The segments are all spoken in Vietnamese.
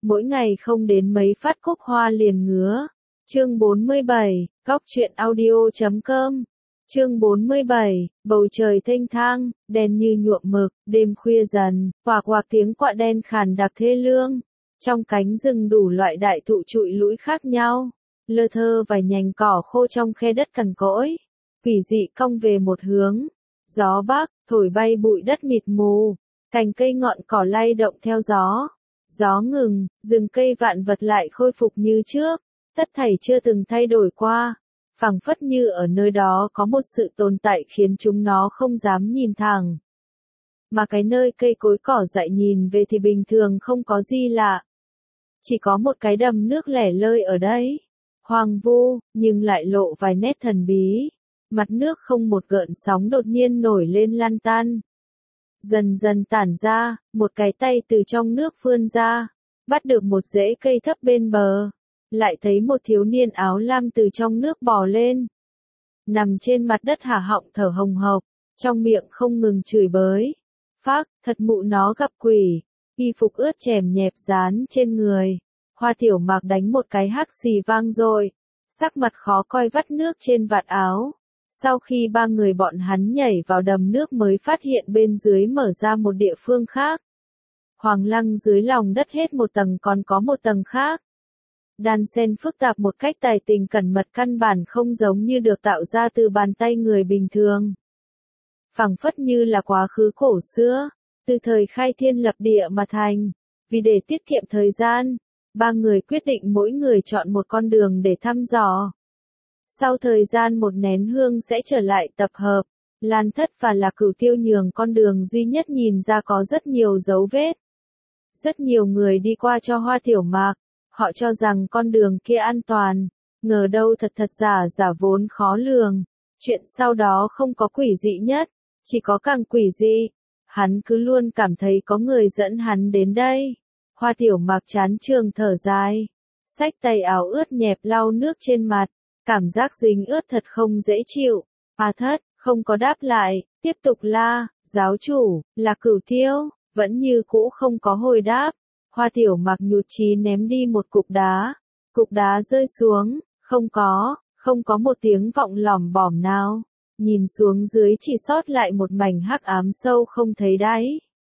mỗi ngày không đến mấy phát cúc hoa liền ngứa. Chương 47, Góc truyện audio.com. Chương 47, bầu trời thênh thang, đen như nhuộm mực, đêm khuya dần, quạc quạc tiếng quạ đen khàn đặc thê lương. Trong cánh rừng đủ loại đại thụ trụi lũi khác nhau, lơ thơ vài nhành cỏ khô trong khe đất cằn cỗi, quỷ dị cong về một hướng. Gió bắc, thổi bay bụi đất mịt mù, cành cây ngọn cỏ lay động theo gió. Gió ngừng, rừng cây vạn vật lại khôi phục như trước, tất thảy chưa từng thay đổi qua. Phảng phất như ở nơi đó có một sự tồn tại khiến chúng nó không dám nhìn thẳng. Mà cái nơi cây cối cỏ dại nhìn về thì bình thường không có gì lạ. Chỉ có một cái đầm nước lẻ lơi ở đây. Hoang vu, nhưng lại lộ vài nét thần bí. Mặt nước không một gợn sóng đột nhiên nổi lên lan tan. Dần dần tản ra, một cái tay từ trong nước vươn ra, bắt được một rễ cây thấp bên bờ. Lại thấy một thiếu niên áo lam từ trong nước bò lên. Nằm trên mặt đất há họng thở hồng hộc, trong miệng không ngừng chửi bới. Phác, thật mụ nó gặp quỷ, y phục ướt chèm nhẹp dán trên người. Hoa Tiểu Mạc đánh một cái hắc xì vang dội, sắc mặt khó coi vắt nước trên vạt áo. Sau khi ba người bọn hắn nhảy vào đầm nước mới phát hiện bên dưới mở ra một địa phương khác. Hoàng lăng dưới lòng đất hết một tầng còn có một tầng khác. Đan xen phức tạp một cách tài tình cẩn mật căn bản không giống như được tạo ra từ bàn tay người bình thường. Phảng phất như là quá khứ cổ xưa, từ thời khai thiên lập địa mà thành. Vì để tiết kiệm thời gian, ba người quyết định mỗi người chọn một con đường để thăm dò. Sau thời gian một nén hương sẽ trở lại tập hợp. Lan Thất và Lạc Cửu Tiêu nhường con đường duy nhất nhìn ra có rất nhiều dấu vết. Rất nhiều người đi qua cho Hoa Tiểu Mạc. Họ cho rằng con đường kia an toàn, ngờ đâu thật giả vốn khó lường. Chuyện sau đó không có quỷ dị nhất, chỉ có càng quỷ dị. Hắn cứ luôn cảm thấy có người dẫn hắn đến đây. Hoa Tiểu Mạc chán trường thở dài, xách tay áo ướt nhẹp lau nước trên mặt, cảm giác dính ướt thật không dễ chịu. A Thất, không có đáp lại, tiếp tục la, giáo chủ, Lạc Cửu Tiêu, vẫn như cũ không có hồi đáp. Hoa Tiểu Mạc nhụt chí ném đi một cục đá rơi xuống, không có một tiếng vọng lỏm bỏm nào, nhìn xuống dưới chỉ sót lại một mảnh hắc ám sâu không thấy đáy.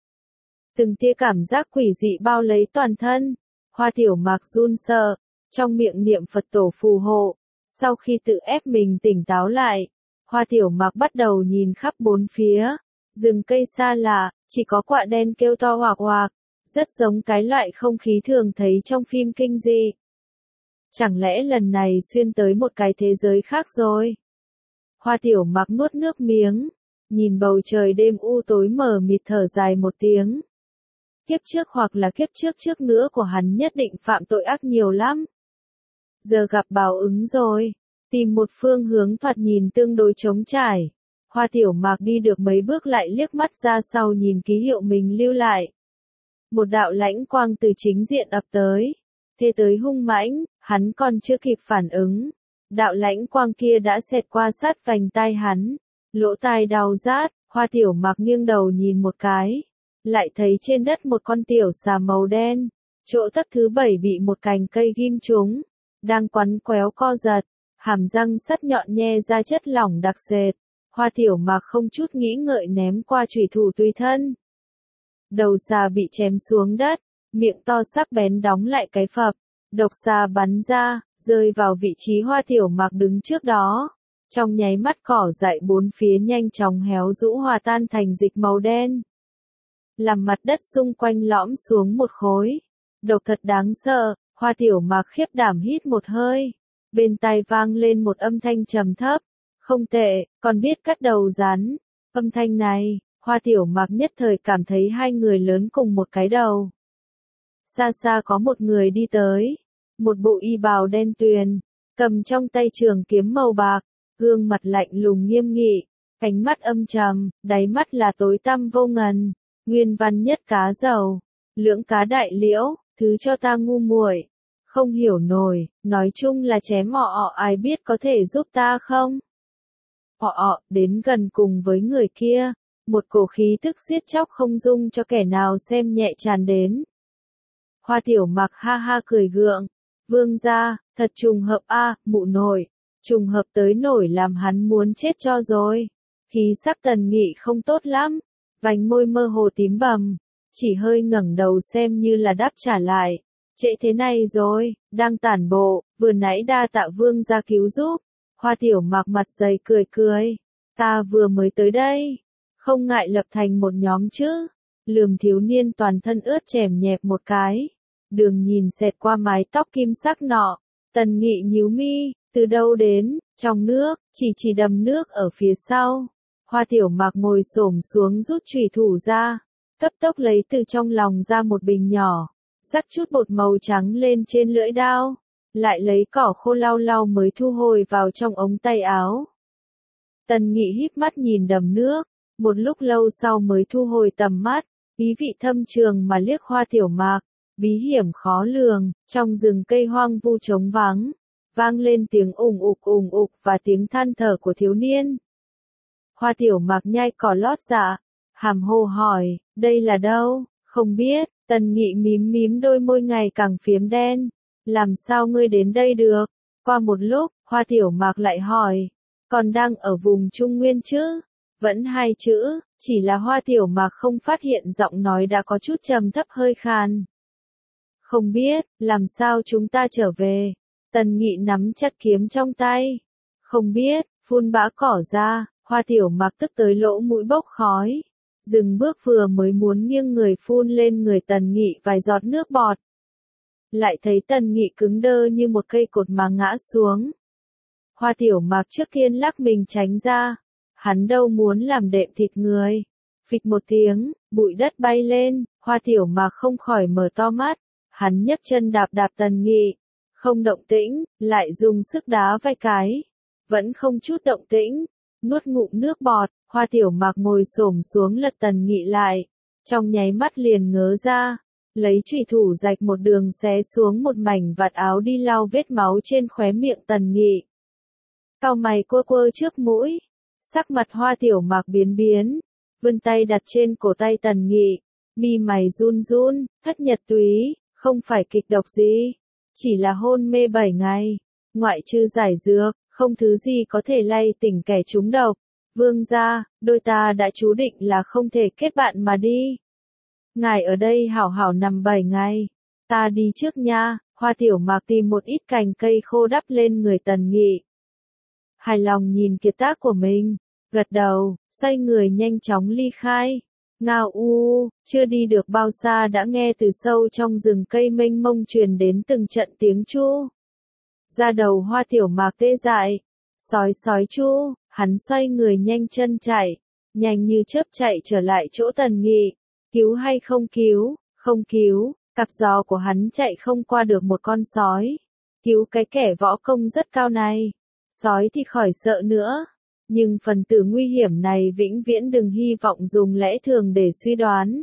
Từng tia cảm giác quỷ dị bao lấy toàn thân, Hoa Tiểu Mạc run sợ, trong miệng niệm Phật tổ phù hộ. Sau khi tự ép mình tỉnh táo lại, Hoa Tiểu Mạc bắt đầu nhìn khắp bốn phía, rừng cây xa lạ, chỉ có quạ đen kêu to hoạc hoạc. Rất giống cái loại không khí thường thấy trong phim kinh dị. Chẳng lẽ lần này xuyên tới một cái thế giới khác rồi? Hoa Tiểu Mạc nuốt nước miếng, nhìn bầu trời đêm u tối mờ mịt thở dài một tiếng. Kiếp trước hoặc là kiếp trước nữa của hắn nhất định phạm tội ác nhiều lắm. Giờ gặp báo ứng rồi, tìm một phương hướng thoạt nhìn tương đối trống trải. Hoa Tiểu Mạc đi được mấy bước lại liếc mắt ra sau nhìn ký hiệu mình lưu lại. Một đạo lãnh quang từ chính diện ập tới, thế tới hung mãnh, hắn còn chưa kịp phản ứng. Đạo lãnh quang kia đã xẹt qua sát vành tai hắn, lỗ tai đau rát. Hoa Tiểu Mạc nghiêng đầu nhìn một cái, lại thấy trên đất một con tiểu xà màu đen, chỗ tấc thứ 7 bị một cành cây ghim trúng, đang quắn quéo co giật, hàm răng sắc nhọn nhe ra chất lỏng đặc sệt. Hoa Tiểu Mạc không chút nghĩ ngợi ném qua chủy thủ tùy thân. Đầu xà bị chém xuống đất, miệng to sắc bén đóng lại cái phập, độc xà bắn ra, rơi vào vị trí Hoa Tiểu Mạc đứng trước đó. Trong nháy mắt cỏ dại bốn phía nhanh chóng héo rũ hòa tan thành dịch màu đen. Làm mặt đất xung quanh lõm xuống một khối. Độc thật đáng sợ, Hoa Tiểu Mạc khiếp đảm hít một hơi. Bên tai vang lên một âm thanh trầm thấp. Không tệ, còn biết cắt đầu rắn. Âm thanh này, Hoa Tiểu Mạc nhất thời cảm thấy hai người lớn cùng một cái đầu. Xa xa có một người đi tới. Một bộ y bào đen tuyền, cầm trong tay trường kiếm màu bạc, gương mặt lạnh lùng nghiêm nghị, ánh mắt âm trầm, đáy mắt là tối tăm vô ngần. Nguyên văn nhất cá dầu, lưỡng cá đại liễu, thứ cho ta ngu muội, không hiểu nổi, nói chung là chém ọ, ai biết có thể giúp ta không? Ọ đến gần cùng với người kia, một cổ khí tức giết chóc không dung cho kẻ nào xem nhẹ tràn đến. Hoa Tiểu Mạc ha ha cười gượng. Vương gia, thật trùng hợp a, mụ nội. Trùng hợp tới nổi làm hắn muốn chết cho rồi. Khí sắc Tần Nghị không tốt lắm. Vành môi mơ hồ tím bầm. Chỉ hơi ngẩng đầu xem như là đáp trả lại. Trễ thế này rồi, đang tản bộ, vừa nãy đa tạ vương gia cứu giúp. Hoa Tiểu Mạc mặt dày cười cười. Ta vừa mới tới đây. Không ngại lập thành một nhóm chứ. Lườm thiếu niên toàn thân ướt chèm nhẹp một cái. Đường nhìn xẹt qua mái tóc kim sắc nọ. Tần Nghị nhíu mi, từ đâu đến, trong nước, chỉ đầm nước ở phía sau. Hoa Tiểu Mạc ngồi xổm xuống rút chùy thủ ra. Cấp tốc lấy từ trong lòng ra một bình nhỏ. Rắc chút bột màu trắng lên trên lưỡi dao. Lại lấy cỏ khô lau lau mới thu hồi vào trong ống tay áo. Tần Nghị híp mắt nhìn đầm nước. Một lúc lâu sau mới thu hồi tầm mắt. Ý vị thâm trường mà liếc Hoa Tiểu Mạc. Bí hiểm khó lường, trong rừng cây hoang vu trống vắng, vang lên tiếng ùng ục và tiếng than thở của thiếu niên. Hoa Tiểu Mạc nhai cỏ lót dạ, hàm hồ hỏi, đây là đâu, không biết. Tần Nghị mím mím đôi môi ngày càng phiếm đen, làm sao ngươi đến đây được? Qua một lúc, Hoa Tiểu Mạc lại hỏi, còn đang ở vùng Trung Nguyên chứ? Vẫn hai chữ, chỉ là Hoa Tiểu Mạc không phát hiện giọng nói đã có chút trầm thấp hơi khàn. Không biết, làm sao chúng ta trở về? Tần Nghị nắm chặt kiếm trong tay. Không biết, phun bã cỏ ra, Hoa Tiểu Mạc tức tới lỗ mũi bốc khói. Dừng bước vừa mới muốn nghiêng người phun lên người Tần Nghị vài giọt nước bọt. Lại thấy Tần Nghị cứng đơ như một cây cột mà ngã xuống. Hoa Tiểu Mạc trước tiên lắc mình tránh ra. Hắn đâu muốn làm đệm thịt người. Phịch một tiếng, bụi đất bay lên, Hoa Tiểu Mạc không khỏi mở to mắt. Hắn nhấc chân đạp Tần Nghị. Không động tĩnh, lại dùng sức đá vài cái. Vẫn không chút động tĩnh. Nuốt ngụm nước bọt, Hoa Tiểu Mạc ngồi xổm xuống lật Tần Nghị lại. Trong nháy mắt liền ngớ ra. Lấy chùy thủ rạch một đường xé xuống một mảnh vạt áo đi lau vết máu trên khóe miệng Tần Nghị. Cau mày quơ quơ trước mũi. Sắc mặt Hoa Tiểu Mạc biến biến. Vươn tay đặt trên cổ tay Tần Nghị. Mi mày run run, thất nhật túy. Không phải kịch độc gì, chỉ là hôn mê 7 ngày, ngoại trừ giải dược, không thứ gì có thể lay tỉnh kẻ trúng độc. Vương gia, đôi ta đã chú định là không thể kết bạn mà đi. Ngài ở đây hảo hảo nằm 7 ngày, ta đi trước nha. Hoa Tiểu Mạc tìm một ít cành cây khô đắp lên người Tần Nghị. Hài lòng nhìn kiệt tác của mình, gật đầu, xoay người nhanh chóng ly khai. Ngao u, chưa đi được bao xa đã nghe từ sâu trong rừng cây mênh mông truyền đến từng trận tiếng chu. Da đầu Hoa Tiểu Mạc tê dại. Sói chu, hắn xoay người nhanh chân chạy, nhanh như chớp chạy trở lại chỗ Tần Nghị. Cứu hay không cứu? Không cứu, cặp giò của hắn chạy không qua được một con sói. Cứu cái kẻ võ công rất cao này. Sói thì khỏi sợ nữa. Nhưng phần tử nguy hiểm này vĩnh viễn đừng hy vọng dùng lẽ thường để suy đoán.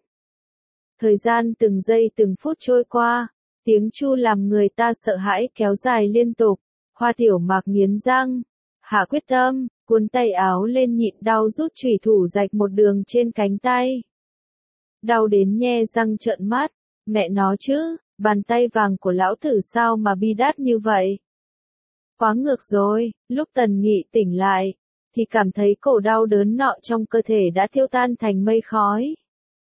Thời gian từng giây từng phút trôi qua, tiếng chu làm người ta sợ hãi kéo dài liên tục. Hoa Tiểu Mạc nghiến răng, hạ quyết tâm, cuốn tay áo lên nhịn đau rút chùy thủ rạch một đường trên cánh tay. Đau đến nhe răng trợn mắt, mẹ nó chứ, bàn tay vàng của lão tử sao mà bi đát như vậy. Quá ngược rồi, lúc Tần Nghị tỉnh lại, thì cảm thấy cổ đau đớn nọ trong cơ thể đã thiêu tan thành mây khói.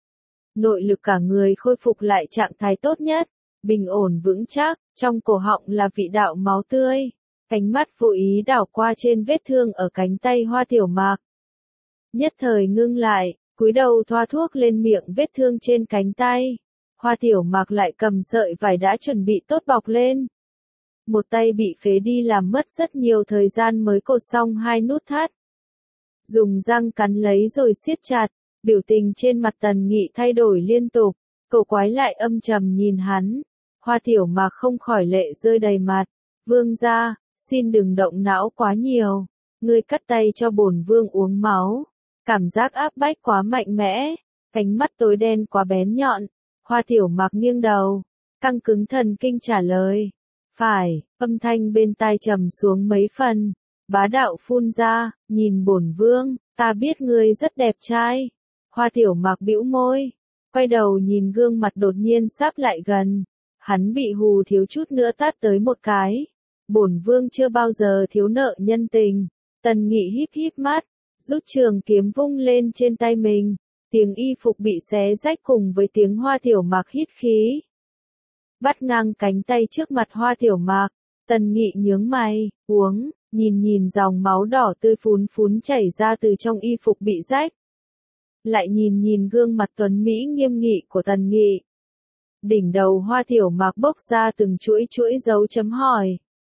Nội lực cả người khôi phục lại trạng thái tốt nhất, bình ổn vững chắc, trong cổ họng là vị đạo máu tươi. Ánh mắt vô ý đảo qua trên vết thương ở cánh tay Hoa Tiểu Mạc. Nhất thời ngưng lại, cúi đầu thoa thuốc lên miệng vết thương trên cánh tay. Hoa Tiểu Mạc lại cầm sợi vải đã chuẩn bị tốt bọc lên. Một tay bị phế đi làm mất rất nhiều thời gian mới cột xong hai nút thắt. Dùng răng cắn lấy rồi siết chặt, biểu tình trên mặt Tần Nghị thay đổi liên tục, cậu quái lại âm trầm nhìn hắn. Hoa Tiểu Mạc không khỏi lệ rơi đầy mặt. Vương gia, xin đừng động não quá nhiều, ngươi cắt tay cho bổn vương uống máu. Cảm giác áp bách quá mạnh mẽ, cánh mắt tối đen quá bén nhọn. Hoa Tiểu Mạc nghiêng đầu, căng cứng thần kinh trả lời. Phải, âm thanh bên tai trầm xuống mấy phần. Bá đạo phun ra, nhìn bổn vương, ta biết ngươi rất đẹp trai. Hoa Tiểu Mạc bĩu môi, quay đầu nhìn gương mặt đột nhiên sáp lại gần. Hắn bị hù thiếu chút nữa tát tới một cái. Bổn vương chưa bao giờ thiếu nợ nhân tình. Tần Nghị híp híp mắt, rút trường kiếm vung lên trên tay mình. Tiếng y phục bị xé rách cùng với tiếng Hoa Tiểu Mạc hít khí. Bắt ngang cánh tay trước mặt Hoa Tiểu Mạc, Tần Nghị nhướng mày, uống, nhìn dòng máu đỏ tươi phún phún chảy ra từ trong y phục bị rách. Lại nhìn gương mặt tuấn Mỹ nghiêm nghị của Tần Nghị. Đỉnh đầu Hoa Tiểu Mạc bốc ra từng chuỗi dấu chấm hỏi.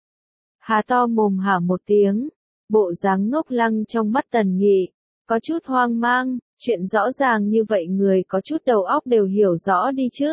Há to mồm hả một tiếng, bộ dáng ngốc lăng trong mắt Tần Nghị, có chút hoang mang, chuyện rõ ràng như vậy người có chút đầu óc đều hiểu rõ đi chứ.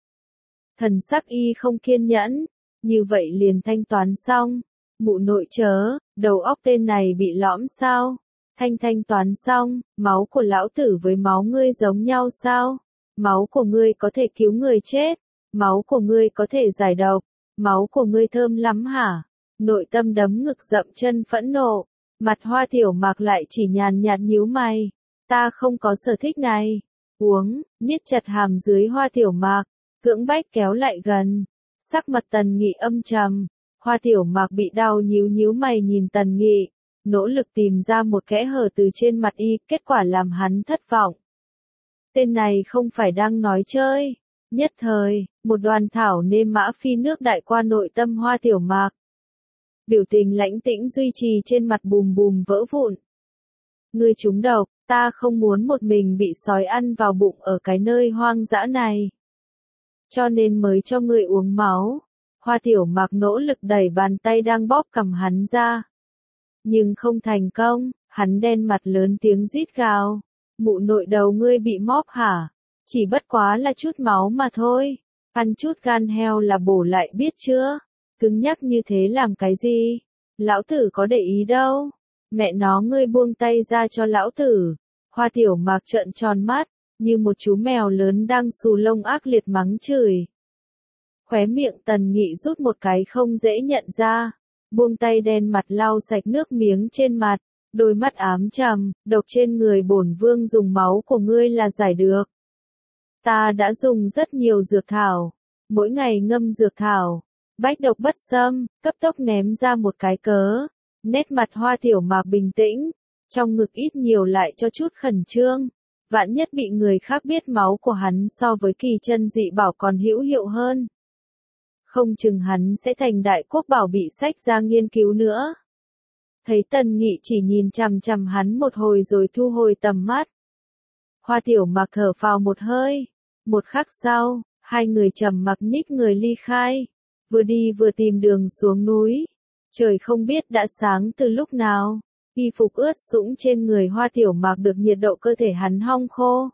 Thần sắc y không kiên nhẫn, như vậy liền thanh toán xong, mụ nội chớ, đầu óc tên này bị lõm sao? Thanh toán xong, máu của lão tử với máu ngươi giống nhau sao? Máu của ngươi có thể cứu người chết, máu của ngươi có thể giải độc, máu của ngươi thơm lắm hả? Nội tâm đấm ngực dậm chân phẫn nộ, mặt Hoa Tiểu Mạc lại chỉ nhàn nhạt nhíu mày, ta không có sở thích này. Uống, niết chặt hàm dưới Hoa Tiểu Mạc, cưỡng bách kéo lại gần. Sắc mặt Tần Nghị âm trầm, Hoa Tiểu Mạc bị đau nhíu mày nhìn Tần Nghị, nỗ lực tìm ra một kẽ hở từ trên mặt y, kết quả làm hắn thất vọng. Tên này không phải đang nói chơi. Nhất thời, một đoàn thảo nêm mã phi nước đại qua nội tâm Hoa Tiểu Mạc. Biểu tình lãnh tĩnh duy trì trên mặt bùm vỡ vụn. Ngươi trúng độc, ta không muốn một mình bị sói ăn vào bụng ở cái nơi hoang dã này. Cho nên mới cho ngươi uống máu. Hoa Tiểu Mạc nỗ lực đẩy bàn tay đang bóp cằm hắn ra. Nhưng không thành công, hắn đen mặt lớn tiếng rít gào. Mụ nội đầu ngươi bị móp hả? Chỉ bất quá là chút máu mà thôi. Ăn chút gan heo là bổ lại biết chưa? Cứng nhắc như thế làm cái gì? Lão tử có để ý đâu. Mẹ nó ngươi buông tay ra cho lão tử. Hoa Tiểu Mạc trợn tròn mắt, như một chú mèo lớn đang xù lông ác liệt mắng chửi. Khóe miệng Tần Nghị rút một cái không dễ nhận ra. Buông tay đen mặt lau sạch nước miếng trên mặt. Đôi mắt ám trầm, độc trên người bổn vương dùng máu của ngươi là giải được. Ta đã dùng rất nhiều dược thảo. Mỗi ngày ngâm dược thảo. Bách độc bất xâm, cấp tốc ném ra một cái cớ. Nét mặt Hoa Tiểu Mạc bình tĩnh. Trong ngực ít nhiều lại cho chút khẩn trương. Vạn nhất bị người khác biết máu của hắn so với kỳ chân dị bảo còn hữu hiệu hơn. Không chừng hắn sẽ thành đại quốc bảo bị sách ra nghiên cứu nữa. Thấy Tần Nghị chỉ nhìn chằm hắn một hồi rồi thu hồi tầm mắt. Hoa Tiểu Mạc thở phào một hơi. Một khắc sau, hai người trầm mặc nhích người ly khai. Vừa đi vừa tìm đường xuống núi. Trời không biết đã sáng từ lúc nào. Y phục ướt sũng trên người Hoa Tiểu Mạc được nhiệt độ cơ thể hắn hong khô.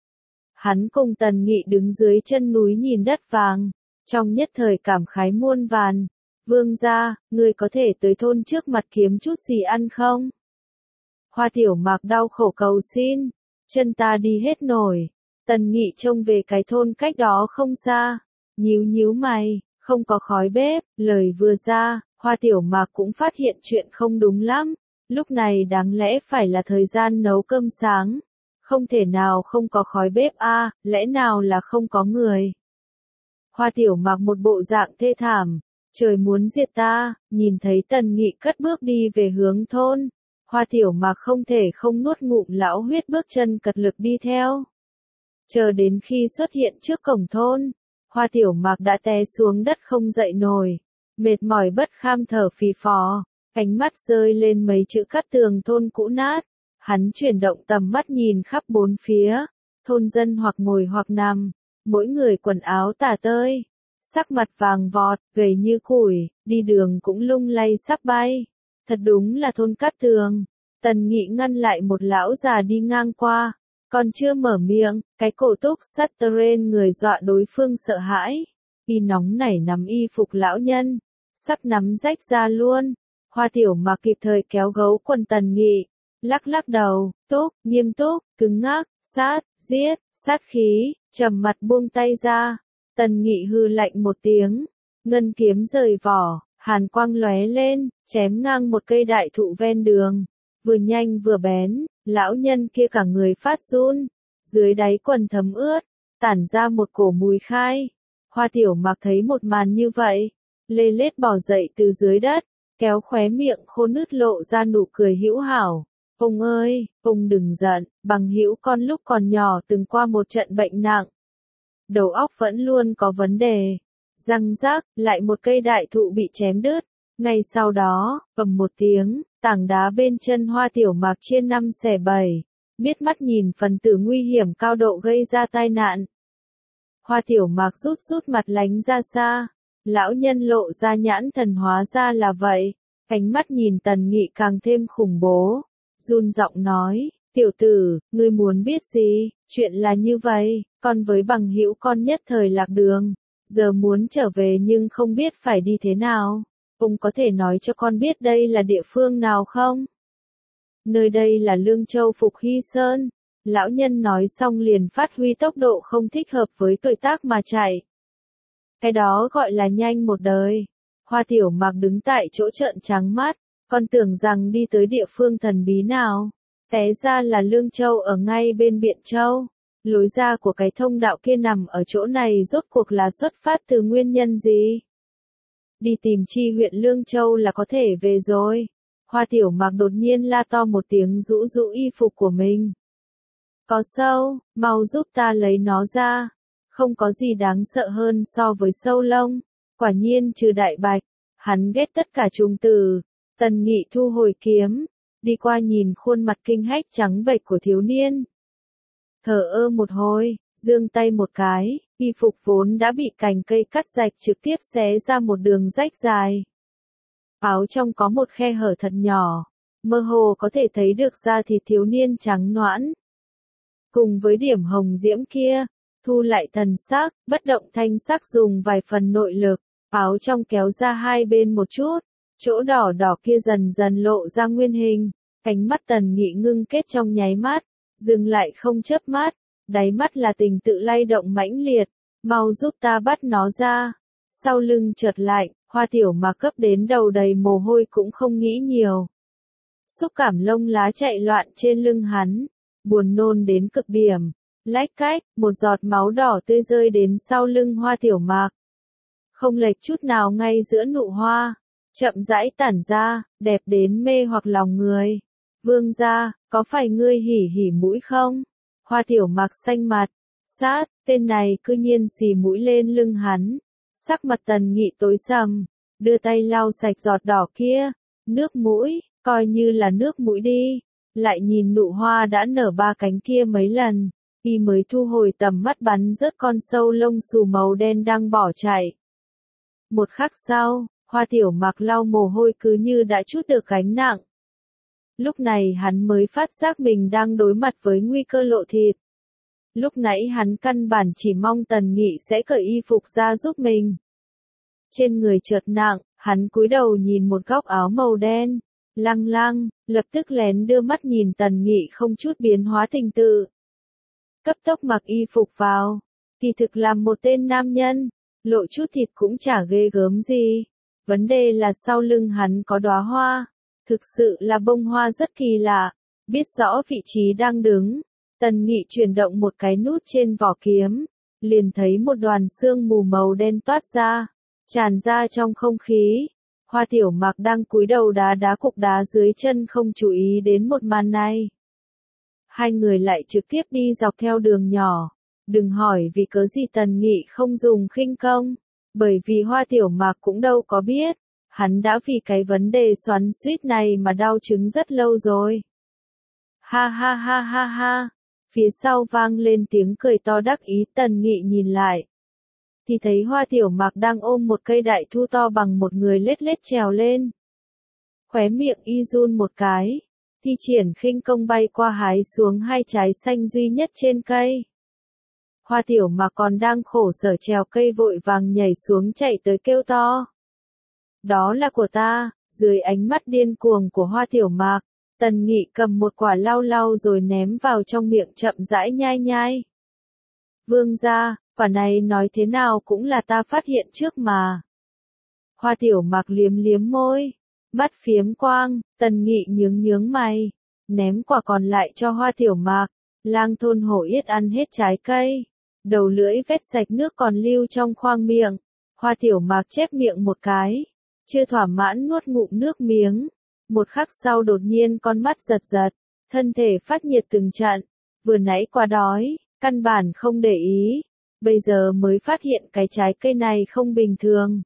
Hắn cùng Tần Nghị đứng dưới chân núi nhìn đất vàng. Trong nhất thời cảm khái muôn vàn. Vương gia, ngươi có thể tới thôn trước mặt kiếm chút gì ăn không? Hoa Tiểu Mạc đau khổ cầu xin. Chân ta đi hết nổi. Tần Nghị trông về cái thôn cách đó không xa. Nhíu mày, không có khói bếp. Lời vừa ra, Hoa Tiểu Mạc cũng phát hiện chuyện không đúng lắm. Lúc này đáng lẽ phải là thời gian nấu cơm sáng. Không thể nào không có khói bếp a, lẽ nào là không có người. Hoa Tiểu Mạc một bộ dạng thê thảm. Trời muốn diệt ta, nhìn thấy Tần Nghị cất bước đi về hướng thôn. Hoa Tiểu Mạc không thể không nuốt ngụm lão huyết bước chân cật lực đi theo. Chờ đến khi xuất hiện trước cổng thôn, Hoa Tiểu Mạc đã té xuống đất không dậy nổi. Mệt mỏi bất kham thở phì phò, ánh mắt rơi lên mấy chữ cắt tường thôn cũ nát. Hắn chuyển động tầm mắt nhìn khắp bốn phía, thôn dân hoặc ngồi hoặc nằm, mỗi người quần áo tả tơi. Sắc mặt vàng vọt, gầy như củi, đi đường cũng lung lay sắp bay. Thật đúng là thôn Cát Tường. Tần Nghị ngăn lại một lão già đi ngang qua, còn chưa mở miệng, cái cổ túc sắt teren người dọa đối phương sợ hãi. Y nóng nảy nắm y phục lão nhân, sắp nắm rách ra luôn. Hoa Tiểu Mạc kịp thời kéo gấu quần Tần Nghị, lắc đầu, túc, nghiêm túc, cứng ngắc, giết, sát khí, trầm mặt buông tay ra. Tần Nghị hư lạnh một tiếng, ngân kiếm rời vỏ, hàn quang lóe lên, chém ngang một cây đại thụ ven đường. Vừa nhanh vừa bén, lão nhân kia cả người phát run, dưới đáy quần thấm ướt, tản ra một cổ mùi khai. Hoa Tiểu Mạc thấy một màn như vậy, lê lết bò dậy từ dưới đất, kéo khóe miệng khô nứt lộ ra nụ cười hữu hảo. Ông ơi, ông đừng giận, bằng hữu con lúc còn nhỏ từng qua một trận bệnh nặng. Đầu óc vẫn luôn có vấn đề. Răng rác, lại một cây đại thụ bị chém đứt. Ngay sau đó, ầm một tiếng, tảng đá bên chân Hoa Tiểu Mạc chia 5 xẻ 7. Biết mắt nhìn phần tử nguy hiểm cao độ gây ra tai nạn. Hoa Tiểu Mạc rút mặt lánh ra xa. Lão nhân lộ ra nhãn thần hóa ra là vậy. Ánh mắt nhìn Tần Nghị càng thêm khủng bố. Run giọng nói, tiểu tử, ngươi muốn biết gì? Chuyện là như vậy, con với bằng hữu con nhất thời lạc đường. Giờ muốn trở về nhưng không biết phải đi thế nào. Ông có thể nói cho con biết đây là địa phương nào không? Nơi đây là Lương Châu Phục Hy Sơn. Lão nhân nói xong liền phát huy tốc độ không thích hợp với tuổi tác mà chạy. Cái đó gọi là nhanh một đời. Hoa Tiểu Mạc đứng tại chỗ trợn trắng mắt, con tưởng rằng đi tới địa phương thần bí nào. Té ra là Lương Châu ở ngay bên Biện Châu. Lối ra của cái thông đạo kia nằm ở chỗ này rốt cuộc là xuất phát từ nguyên nhân gì? Đi tìm chi huyện Lương Châu là có thể về rồi. Hoa Tiểu Mạc đột nhiên la to một tiếng rũ rũ y phục của mình. Có sâu, mau giúp ta lấy nó ra. Không có gì đáng sợ hơn so với sâu lông. Quả nhiên trừ Đại Bạch, hắn ghét tất cả trùng tử. Tần Nghị thu hồi kiếm, đi qua nhìn khuôn mặt kinh hách trắng bệch của thiếu niên. Thở ơ một hồi, giương tay một cái, y phục vốn đã bị cành cây cắt rạch trực tiếp xé ra một đường rách dài. Áo trong có một khe hở thật nhỏ, mơ hồ có thể thấy được da thịt thiếu niên trắng nõn. Cùng với điểm hồng diễm kia, thu lại thần sắc, bất động thanh sắc dùng vài phần nội lực, áo trong kéo ra hai bên một chút, chỗ đỏ đỏ kia dần dần lộ ra nguyên hình, ánh mắt Tần Nghị ngưng kết trong nháy mắt, dừng lại không chớp mắt, đáy mắt là tình tự lay động mãnh liệt, mau giúp ta bắt nó ra. Sau lưng chợt lạnh, Hoa Tiểu Mạc cấp đến đầu đầy mồ hôi cũng không nghĩ nhiều. Xúc cảm lông lá chạy loạn trên lưng hắn, buồn nôn đến cực điểm, lách cách, một giọt máu đỏ tươi rơi đến sau lưng Hoa Tiểu Mạc. Không lệch chút nào ngay giữa nụ hoa, chậm rãi tản ra, đẹp đến mê hoặc lòng người. Vương gia, có phải ngươi hỉ hỉ mũi không? Hoa Tiểu Mạc xanh mặt, sát, tên này cư nhiên xì mũi lên lưng hắn. Sắc mặt Tần Nghị tối sầm, đưa tay lau sạch giọt đỏ kia, nước mũi, coi như là nước mũi đi. Lại nhìn nụ hoa đã nở ba cánh kia mấy lần, y mới thu hồi tầm mắt bắn rớt con sâu lông xù màu đen đang bỏ chạy. Một khắc sau, Hoa Tiểu Mạc lau mồ hôi cứ như đã trút được gánh nặng. Lúc này hắn mới phát giác mình đang đối mặt với nguy cơ lộ thịt. Lúc nãy hắn căn bản chỉ mong Tần Nghị sẽ cởi y phục ra giúp mình. Trên người chợt nặng, hắn cúi đầu nhìn một góc áo màu đen. Lăng lăng, lập tức lén đưa mắt nhìn Tần Nghị không chút biến hóa tình tự. Cấp tốc mặc y phục vào. Kỳ thực làm một tên nam nhân, lộ chút thịt cũng chả ghê gớm gì. Vấn đề là sau lưng hắn có đóa hoa. Thực sự là bông hoa rất kỳ lạ. Biết rõ vị trí đang đứng. Tần Nghị chuyển động một cái nút trên vỏ kiếm. Liền thấy một đoàn sương mù màu đen toát ra. Tràn ra trong không khí. Hoa Tiểu Mạc đang cúi đầu đá cục đá dưới chân không chú ý đến một màn này. Hai người lại trực tiếp đi dọc theo đường nhỏ. Đừng hỏi vì cớ gì Tần Nghị không dùng khinh công. Bởi vì Hoa Tiểu Mạc cũng đâu có biết. Hắn đã vì cái vấn đề xoắn xuýt này mà đau chứng rất lâu rồi. Ha ha ha ha ha. Phía sau vang lên tiếng cười to đắc ý. Tần Nghị nhìn lại. Thì thấy Hoa Tiểu Mạc đang ôm một cây đại thụ to bằng một người lết lết trèo lên. Khóe miệng y run một cái, thi triển khinh công bay qua hái xuống hai trái xanh duy nhất trên cây. Hoa Tiểu Mạc còn đang khổ sở trèo cây vội vàng nhảy xuống chạy tới kêu to. Đó là của ta. Dưới ánh mắt điên cuồng của Hoa Tiểu Mạc, Tần Nghị cầm một quả lau lau rồi ném vào trong miệng chậm rãi nhai nhai. Vương gia, quả này nói thế nào cũng là ta phát hiện trước mà. Hoa Tiểu Mạc liếm liếm môi, mắt phiếm quang. Tần Nghị nhướng mày, ném quả còn lại cho Hoa Tiểu Mạc. Lang thôn hổ yết ăn hết trái cây, đầu lưỡi vét sạch nước còn lưu trong khoang miệng. Hoa Tiểu Mạc chép miệng một cái, chưa thỏa mãn nuốt ngụm nước miếng. Một khắc sau đột nhiên con mắt giật giật, thân thể phát nhiệt từng trận, vừa nãy quá đói, căn bản không để ý, bây giờ mới phát hiện cái trái cây này không bình thường.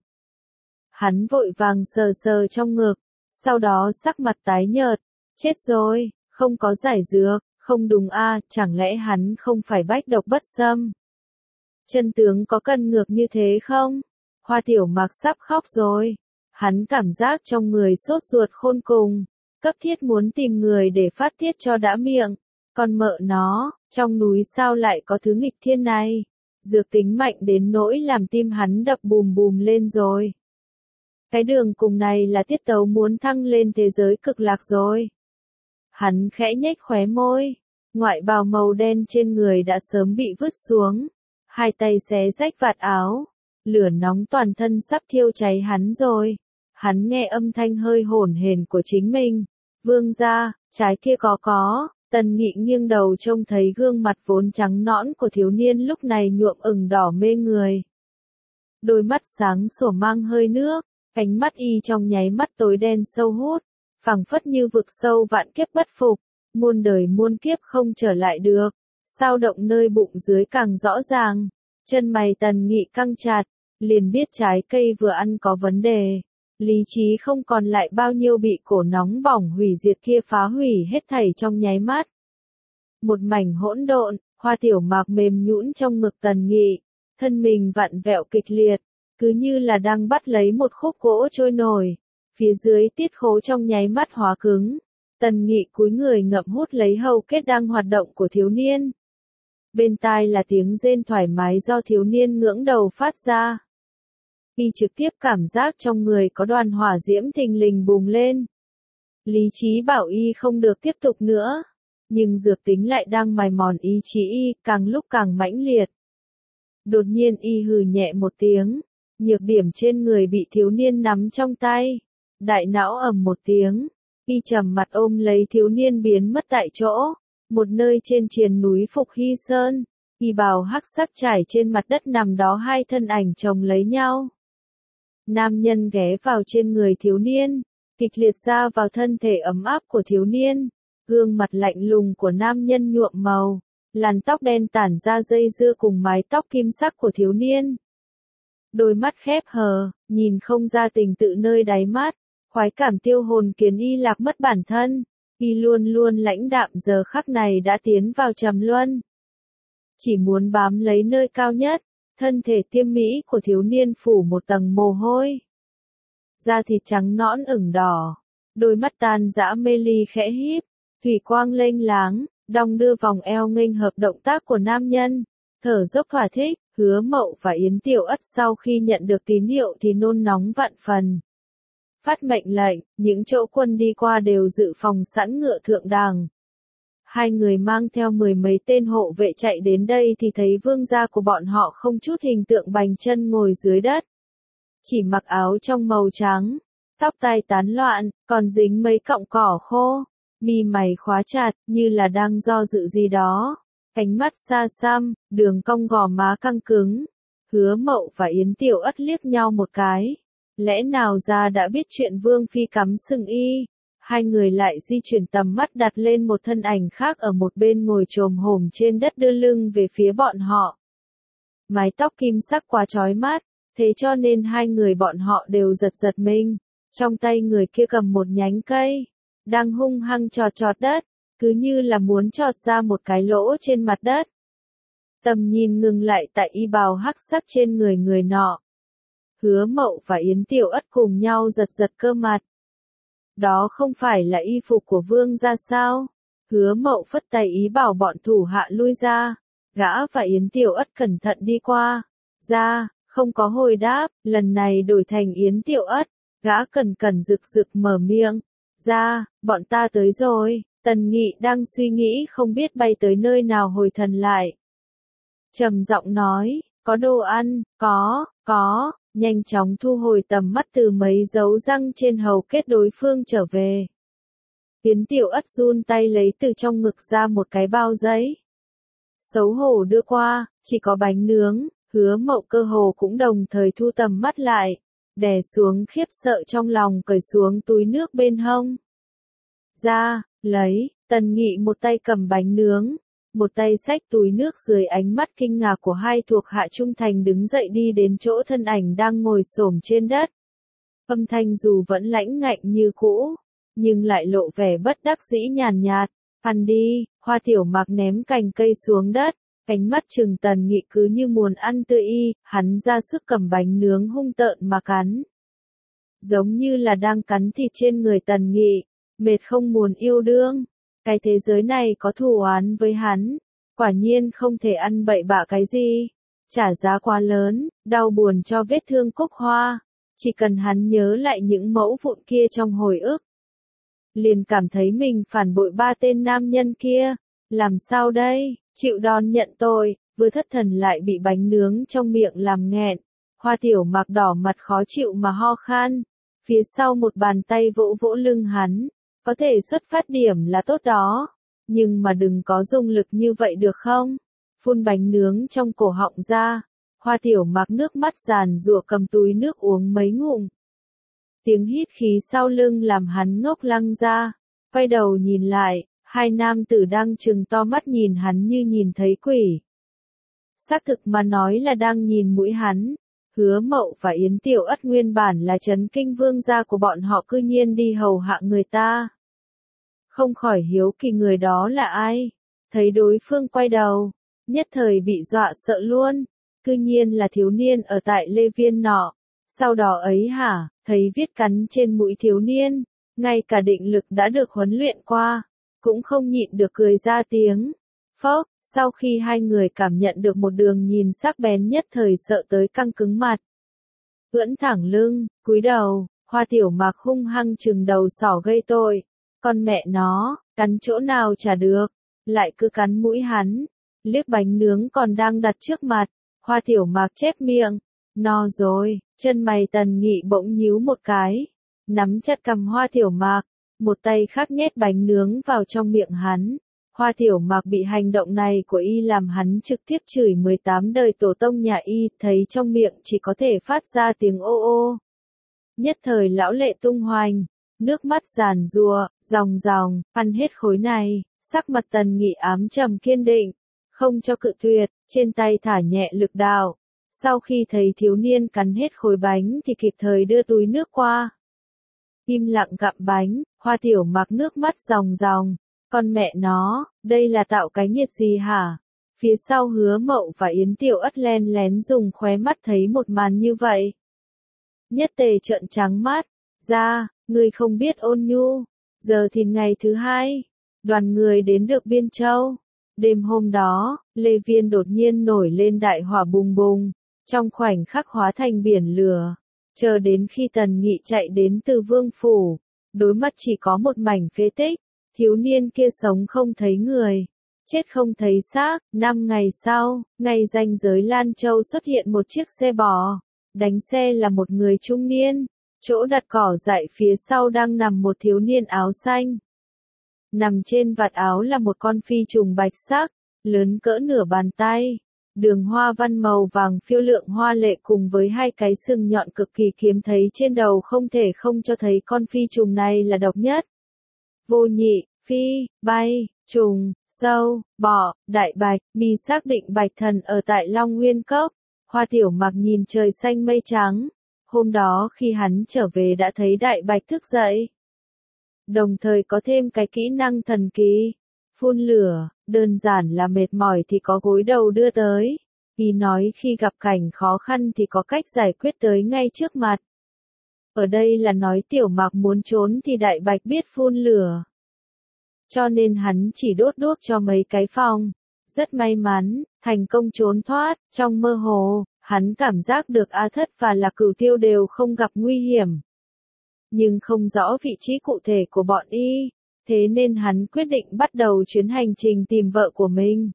Hắn vội vàng sờ sờ trong ngực, sau đó sắc mặt tái nhợt, chết rồi, không có giải dược, không đúng a, chẳng lẽ hắn không phải bách độc bất xâm? Chân tướng có cân ngược như thế không? Hoa Tiểu Mạc sắp khóc rồi, hắn cảm giác trong người sốt ruột khôn cùng, cấp thiết muốn tìm người để phát tiết cho đã miệng, còn mợ nó, trong núi sao lại có thứ nghịch thiên này? Dược tính mạnh đến nỗi làm tim hắn đập bùm bùm lên rồi. Cái đường cùng này là tiết tấu muốn thăng lên thế giới cực lạc rồi. Hắn khẽ nhếch khóe môi, ngoại bào màu đen trên người đã sớm bị vứt xuống, hai tay xé rách vạt áo, lửa nóng toàn thân sắp thiêu cháy hắn rồi. Hắn nghe âm thanh hơi hổn hển của chính mình, vương gia, trái kia có. Tần Nghị nghiêng đầu trông thấy gương mặt vốn trắng nõn của thiếu niên lúc này nhuộm ửng đỏ mê người. Đôi mắt sáng sủa mang hơi nước, ánh mắt y trong nháy mắt tối đen sâu hút, phảng phất như vực sâu vạn kiếp bất phục, muôn đời muôn kiếp không trở lại được. Sao động nơi bụng dưới càng rõ ràng, chân mày Tần Nghị căng chặt, liền biết trái cây vừa ăn có vấn đề. Lý trí không còn lại bao nhiêu bị cổ nóng bỏng hủy diệt kia phá hủy hết thảy trong nháy mắt. Một mảnh hỗn độn, Hoa Tiểu Mạc mềm nhũn trong ngực Tần Nghị, thân mình vặn vẹo kịch liệt, cứ như là đang bắt lấy một khúc gỗ trôi nổi, phía dưới tiết khố trong nháy mắt hóa cứng. Tần Nghị cúi người ngậm hút lấy hầu kết đang hoạt động của thiếu niên. Bên tai là tiếng rên thoải mái do thiếu niên ngưỡng đầu phát ra. Y trực tiếp cảm giác trong người có đoàn hỏa diễm thình lình bùng lên. Lý trí bảo y không được tiếp tục nữa, nhưng dược tính lại đang mài mòn ý chí y, càng lúc càng mãnh liệt. Đột nhiên y hừ nhẹ một tiếng, nhược điểm trên người bị thiếu niên nắm trong tay. Đại não ầm một tiếng, y trầm mặt ôm lấy thiếu niên biến mất tại chỗ, một nơi trên triền núi Phục Hy Sơn. Y bào hắc sắc trải trên mặt đất nằm đó hai thân ảnh chồng lấy nhau. Nam nhân ghé vào trên người thiếu niên, kịch liệt ra vào thân thể ấm áp của thiếu niên. Gương mặt lạnh lùng của nam nhân nhuộm màu, làn tóc đen tản ra dây dưa cùng mái tóc kim sắc của thiếu niên. Đôi mắt khép hờ, nhìn không ra tình tự nơi đáy mắt, khoái cảm tiêu hồn khiến y lạc mất bản thân. Y luôn luôn lãnh đạm giờ khắc này đã tiến vào trầm luân. Chỉ muốn bám lấy nơi cao nhất, thân thể tiêm mỹ của thiếu niên phủ một tầng mồ hôi. Da thịt trắng nõn ửng đỏ, đôi mắt tan dã mê ly khẽ híp, thủy quang lênh láng, đong đưa vòng eo nghênh hợp động tác của nam nhân, thở dốc thỏa thích. Hứa Mậu và Yến Tiểu Ất sau khi nhận được tín hiệu thì nôn nóng vạn phần. Phát mệnh lệnh, những chỗ quân đi qua đều dự phòng sẵn ngựa thượng đàng. Hai người mang theo mười mấy tên hộ vệ chạy đến đây thì thấy vương gia của bọn họ không chút hình tượng bành chân ngồi dưới đất. Chỉ mặc áo trong màu trắng, tóc tai tán loạn, còn dính mấy cọng cỏ khô, mi mày khóa chặt như là đang do dự gì đó. Ánh mắt xa xăm, đường cong gò má căng cứng. Hứa Mậu và Yến Tiểu Ất liếc nhau một cái. Lẽ nào ra đã biết chuyện Vương Phi cắm sừng y. Hai người lại di chuyển tầm mắt đặt lên một thân ảnh khác ở một bên ngồi chồm hổm trên đất đưa lưng về phía bọn họ. Mái tóc kim sắc quá chói mắt, thế cho nên hai người bọn họ đều giật giật mình. Trong tay người kia cầm một nhánh cây, đang hung hăng chọt chọt đất, cứ như là muốn chọt ra một cái lỗ trên mặt đất. Tầm nhìn ngừng lại tại y bào hắc sắc trên người người nọ. Hứa Mậu và Yến Tiểu Ất cùng nhau giật giật cơ mặt. Đó không phải là y phục của vương gia sao? Hứa Mậu phất tay ý bảo bọn thủ hạ lui ra. Gã và Yến Tiểu Ất cẩn thận đi qua. Ra, không có hồi đáp, lần này đổi thành Yến Tiểu Ất. Gã cẩn cẩn rực rực mở miệng. Ra, bọn ta tới rồi. Tần Nghị đang suy nghĩ không biết bay tới nơi nào hồi thần lại. Trầm giọng nói, có đồ ăn, có, nhanh chóng thu hồi tầm mắt từ mấy dấu răng trên hầu kết đối phương trở về. Yến Tiểu Ất run tay lấy từ trong ngực ra một cái bao giấy. Xấu hổ đưa qua, chỉ có bánh nướng, Hứa Mậu cơ hồ cũng đồng thời thu tầm mắt lại, đè xuống khiếp sợ trong lòng cởi xuống túi nước bên hông. Ra, lấy, Tần Nghị một tay cầm bánh nướng, một tay xách túi nước dưới ánh mắt kinh ngạc của hai thuộc hạ trung thành đứng dậy đi đến chỗ thân ảnh đang ngồi xổm trên đất. Âm thanh dù vẫn lãnh ngạnh như cũ, nhưng lại lộ vẻ bất đắc dĩ nhàn nhạt. Ăn đi, Hoa Tiểu Mạc ném cành cây xuống đất, ánh mắt trừng Tần Nghị cứ như muốn ăn tươi y, hắn ra sức cầm bánh nướng hung tợn mà cắn. Giống như là đang cắn thịt trên người Tần Nghị, mệt không muốn yêu đương. Cái thế giới này có thù oán với hắn, quả nhiên không thể ăn bậy bạ cái gì. Trả giá quá lớn, đau buồn cho vết thương Cúc Hoa. Chỉ cần hắn nhớ lại những mẫu vụn kia trong hồi ức, liền cảm thấy mình phản bội ba tên nam nhân kia. Làm sao đây, chịu đòn nhận tội, vừa thất thần lại bị bánh nướng trong miệng làm nghẹn. Hoa Tiểu Mạc đỏ mặt khó chịu mà ho khan. Phía sau một bàn tay vỗ vỗ lưng hắn. Có thể xuất phát điểm là tốt đó, nhưng mà đừng có dùng lực như vậy được không? Phun bánh nướng trong cổ họng ra, Hoa Tiểu Mạc nước mắt giàn giụa cầm túi nước uống mấy ngụm. Tiếng hít khí sau lưng làm hắn ngốc lăng ra, quay đầu nhìn lại, hai nam tử đang trừng to mắt nhìn hắn như nhìn thấy quỷ. Xác thực mà nói là đang nhìn mũi hắn. Hứa Mậu và Yến Tiểu Ất nguyên bản là trấn kinh vương gia của bọn họ cư nhiên đi hầu hạ người ta. Không khỏi hiếu kỳ người đó là ai, thấy đối phương quay đầu, nhất thời bị dọa sợ luôn, cư nhiên là thiếu niên ở tại Lê Viên nọ. Sau đó ấy hả, thấy viết cắn trên mũi thiếu niên, ngay cả định lực đã được huấn luyện qua, cũng không nhịn được cười ra tiếng. Phốc, sau khi hai người cảm nhận được một đường nhìn sắc bén nhất thời sợ tới căng cứng mặt. Ưỡn thẳng lưng, cúi đầu, Hoa Tiểu Mạc hung hăng trừng đầu sỏ gây tội. Con mẹ nó, cắn chỗ nào chả được, lại cứ cắn mũi hắn. Liếc bánh nướng còn đang đặt trước mặt, Hoa Tiểu Mạc chép miệng. No rồi, chân mày Tần Nghị bỗng nhíu một cái, nắm chặt cầm Hoa Tiểu Mạc, một tay khác nhét bánh nướng vào trong miệng hắn. Hoa Tiểu Mạc bị hành động này của y làm hắn trực tiếp chửi 18 đời tổ tông nhà y, thấy trong miệng chỉ có thể phát ra tiếng ô ô. Nhất thời lão lệ tung hoành, nước mắt giàn giụa, ròng ròng, ăn hết khối này, sắc mặt Tần Nghị ám trầm kiên định, không cho cự tuyệt, trên tay thả nhẹ lực đạo. Sau khi thấy thiếu niên cắn hết khối bánh thì kịp thời đưa túi nước qua. Im lặng gặm bánh, Hoa Tiểu Mạc nước mắt ròng ròng. Con mẹ nó, đây là tạo cái nhiệt gì hả? Phía sau Hứa Mậu và Yến Tiểu Ất len lén dùng khóe mắt thấy một màn như vậy. Nhất Tề trợn trắng mắt, ra, người không biết ôn nhu. Giờ thì ngày thứ hai, đoàn người đến được Biên Châu. Đêm hôm đó, Lê Viên đột nhiên nổi lên đại hỏa bùng bùng, trong khoảnh khắc hóa thành biển lửa. Chờ đến khi Tần Nghị chạy đến từ Vương Phủ, đối mắt chỉ có một mảnh phế tích. Thiếu niên kia sống không thấy người, chết không thấy xác. 5 ngày sau, ngay ranh giới Lan Châu xuất hiện một chiếc xe bò. Đánh xe là một người trung niên. Chỗ đặt cỏ dại phía sau đang nằm một thiếu niên áo xanh. Nằm trên vạt áo là một con phi trùng bạch sắc, lớn cỡ nửa bàn tay. Đường hoa văn màu vàng phiêu lượng hoa lệ cùng với hai cái sừng nhọn cực kỳ hiếm thấy trên đầu không thể không cho thấy con phi trùng này là độc nhất. Vô nhị, phi, bay, trùng, sâu, bọ, đại bạch, mi xác định bạch thần ở tại Long Nguyên Cốc. Hoa Tiểu Mạc nhìn trời xanh mây trắng. Hôm đó khi hắn trở về đã thấy đại bạch thức dậy. Đồng thời có thêm cái kỹ năng thần kỳ. Phun lửa, đơn giản là mệt mỏi thì có gối đầu đưa tới. Y nói khi gặp cảnh khó khăn thì có cách giải quyết tới ngay trước mặt. Ở đây là nói Tiểu Mạc muốn trốn thì đại bạch biết phun lửa. Cho nên hắn chỉ đốt đuốc cho mấy cái phòng. Rất may mắn, thành công trốn thoát. Trong mơ hồ, hắn cảm giác được A Thất và Lạc Cửu Tiêu đều không gặp nguy hiểm. Nhưng không rõ vị trí cụ thể của bọn y. Thế nên hắn quyết định bắt đầu chuyến hành trình tìm vợ của mình.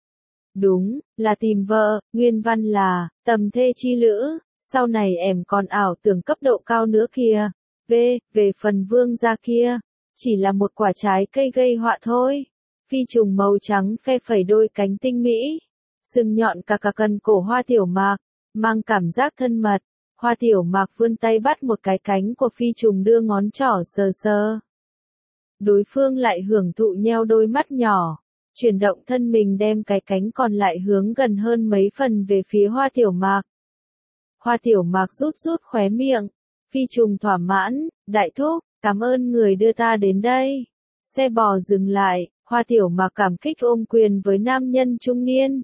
Đúng, là tìm vợ, nguyên văn là, tầm thê chi lữ, sau này em còn ảo tưởng cấp độ cao nữa kìa. Về phần vương gia kia, chỉ là một quả trái cây gây họa thôi. Phi trùng màu trắng phe phẩy đôi cánh tinh mỹ, sừng nhọn cả cần cổ Hoa Tiểu Mạc, mang cảm giác thân mật. Hoa Tiểu Mạc vươn tay bắt một cái cánh của phi trùng đưa ngón trỏ sờ sờ. Đối phương lại hưởng thụ nheo đôi mắt nhỏ, chuyển động thân mình đem cái cánh còn lại hướng gần hơn mấy phần về phía Hoa Tiểu Mạc. Hoa Tiểu Mạc rút rút khóe miệng, phi trùng thỏa mãn, đại thúc, cảm ơn người đưa ta đến đây. Xe bò dừng lại, Hoa Tiểu Mạc cảm kích ôm quyền với nam nhân trung niên.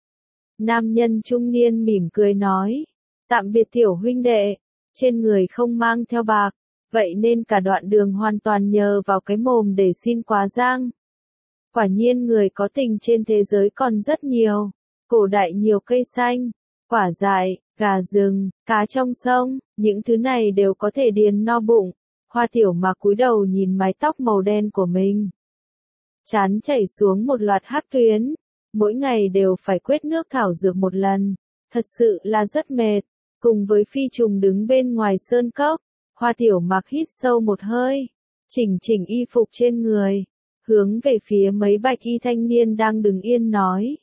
Nam nhân trung niên mỉm cười nói, tạm biệt tiểu huynh đệ, trên người không mang theo bạc, vậy nên cả đoạn đường hoàn toàn nhờ vào cái mồm để xin quá giang. Quả nhiên người có tình trên thế giới còn rất nhiều, cổ đại nhiều cây xanh, quả dại, gà rừng, cá trong sông, những thứ này đều có thể điền no bụng. Hoa Tiểu Mạc cúi đầu nhìn mái tóc màu đen của mình. Trán chảy xuống một loạt hắc tuyến, mỗi ngày đều phải quét nước thảo dược một lần, thật sự là rất mệt. Cùng với phi trùng đứng bên ngoài sơn cốc, Hoa Tiểu Mạc hít sâu một hơi, chỉnh chỉnh y phục trên người, hướng về phía mấy bạch y thanh niên đang đứng yên nói.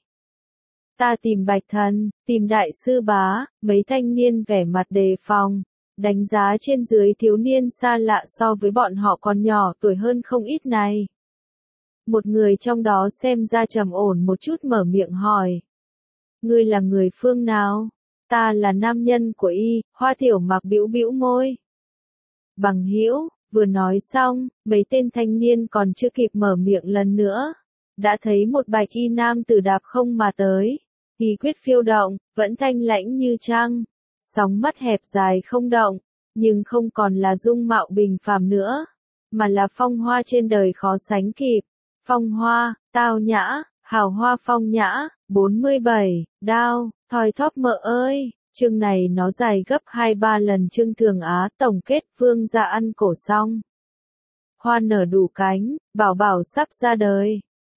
Ta tìm Bạch Thần, tìm đại sư bá. Mấy thanh niên vẻ mặt đề phòng, đánh giá trên dưới thiếu niên xa lạ so với bọn họ còn nhỏ tuổi hơn không ít này. Một người trong đó xem ra trầm ổn một chút mở miệng hỏi. Ngươi là người phương nào? Ta là nam nhân của y. Hoa Tiểu Mạc bĩu bĩu môi. Bằng hữu. Vừa nói xong, mấy tên thanh niên còn chưa kịp mở miệng lần nữa, đã thấy một bạch y nam tử đạp không mà tới, khí quyết phiêu động, vẫn thanh lãnh như trăng, sóng mắt hẹp dài không động, nhưng không còn là dung mạo bình phàm nữa, mà là phong hoa trên đời khó sánh kịp. Phong hoa, tao nhã, hào hoa phong nhã. 47, đao, thoi thóp mợ ơi. Chương này nó dài gấp 2-3 lần chương Thường Á tổng kết vương gia ăn cổ xong. Hoa nở đủ cánh, bảo bảo sắp ra đời.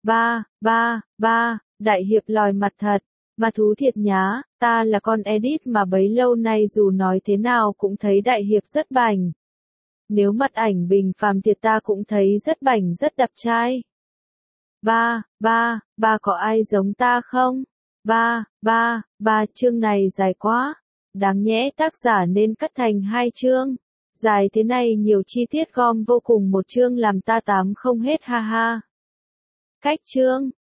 Ba, đại hiệp lòi mặt thật, mà thú thiệt nhá, ta là con edit mà bấy lâu nay dù nói thế nào cũng thấy đại hiệp rất bảnh. Nếu mặt ảnh bình phàm thiệt ta cũng thấy rất bảnh rất đập trai. Ba có ai giống ta không? Ba, chương này dài quá. Đáng nhẽ tác giả nên cắt thành 2 chương. Dài thế này nhiều chi tiết gom vô cùng một chương làm ta tám không hết ha ha. Cách chương,